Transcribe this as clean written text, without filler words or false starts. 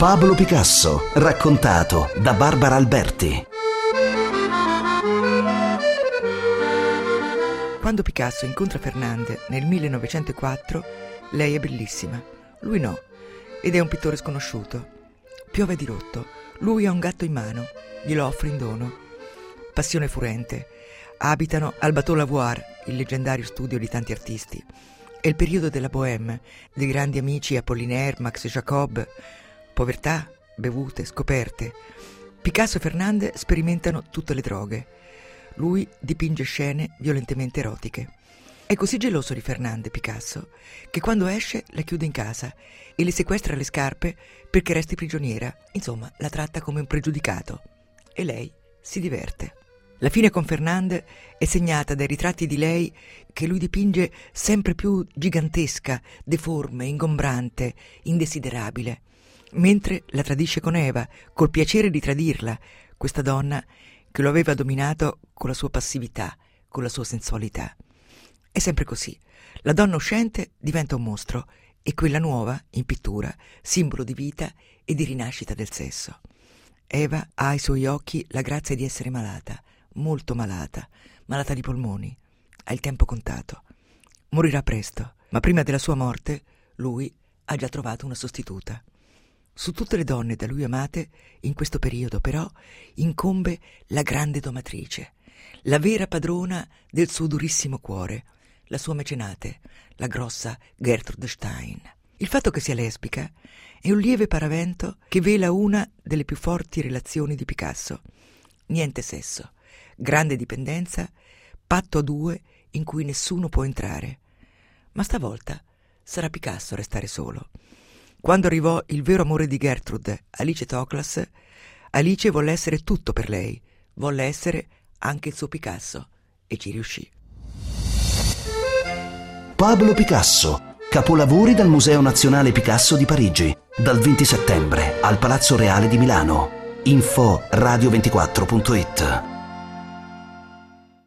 Pablo Picasso, raccontato da Barbara Alberti. Quando Picasso incontra Fernande nel 1904, lei è bellissima, lui no, ed è un pittore sconosciuto. Piove a dirotto, lui ha un gatto in mano, glielo offre in dono. Passione furente. Abitano al Bateau Lavoir, il leggendario studio di tanti artisti. È il periodo della bohème, dei grandi amici Apollinaire, Max Jacob. Povertà, bevute, scoperte. Picasso e Fernande sperimentano tutte le droghe. Lui dipinge scene violentemente erotiche. È così geloso di Fernande, Picasso, che quando esce la chiude in casa e le sequestra le scarpe perché resti prigioniera. Insomma, la tratta come un pregiudicato. E lei si diverte. La fine con Fernande è segnata dai ritratti di lei che lui dipinge sempre più gigantesca, deforme, ingombrante, indesiderabile. Mentre la tradisce con Eva, col piacere di tradirla, questa donna che lo aveva dominato con la sua passività, con la sua sensualità. È sempre così. La donna uscente diventa un mostro e quella nuova, in pittura, simbolo di vita e di rinascita del sesso. Eva ha ai suoi occhi la grazia di essere malata, molto malata, malata di polmoni, ha il tempo contato. Morirà presto, ma prima della sua morte lui ha già trovato una sostituta. Su tutte le donne da lui amate, in questo periodo però, incombe la grande domatrice, la vera padrona del suo durissimo cuore, la sua mecenate, la grossa Gertrude Stein. Il fatto che sia lesbica è un lieve paravento che vela una delle più forti relazioni di Picasso. Niente sesso, grande dipendenza, patto a due in cui nessuno può entrare. Ma stavolta sarà Picasso a restare solo. Quando arrivò il vero amore di Gertrude, Alice Toklas, Alice volle essere tutto per lei, volle essere anche il suo Picasso, e ci riuscì. Pablo Picasso, capolavori dal Museo Nazionale Picasso di Parigi, dal 20 settembre al Palazzo Reale di Milano. Info radio24.it.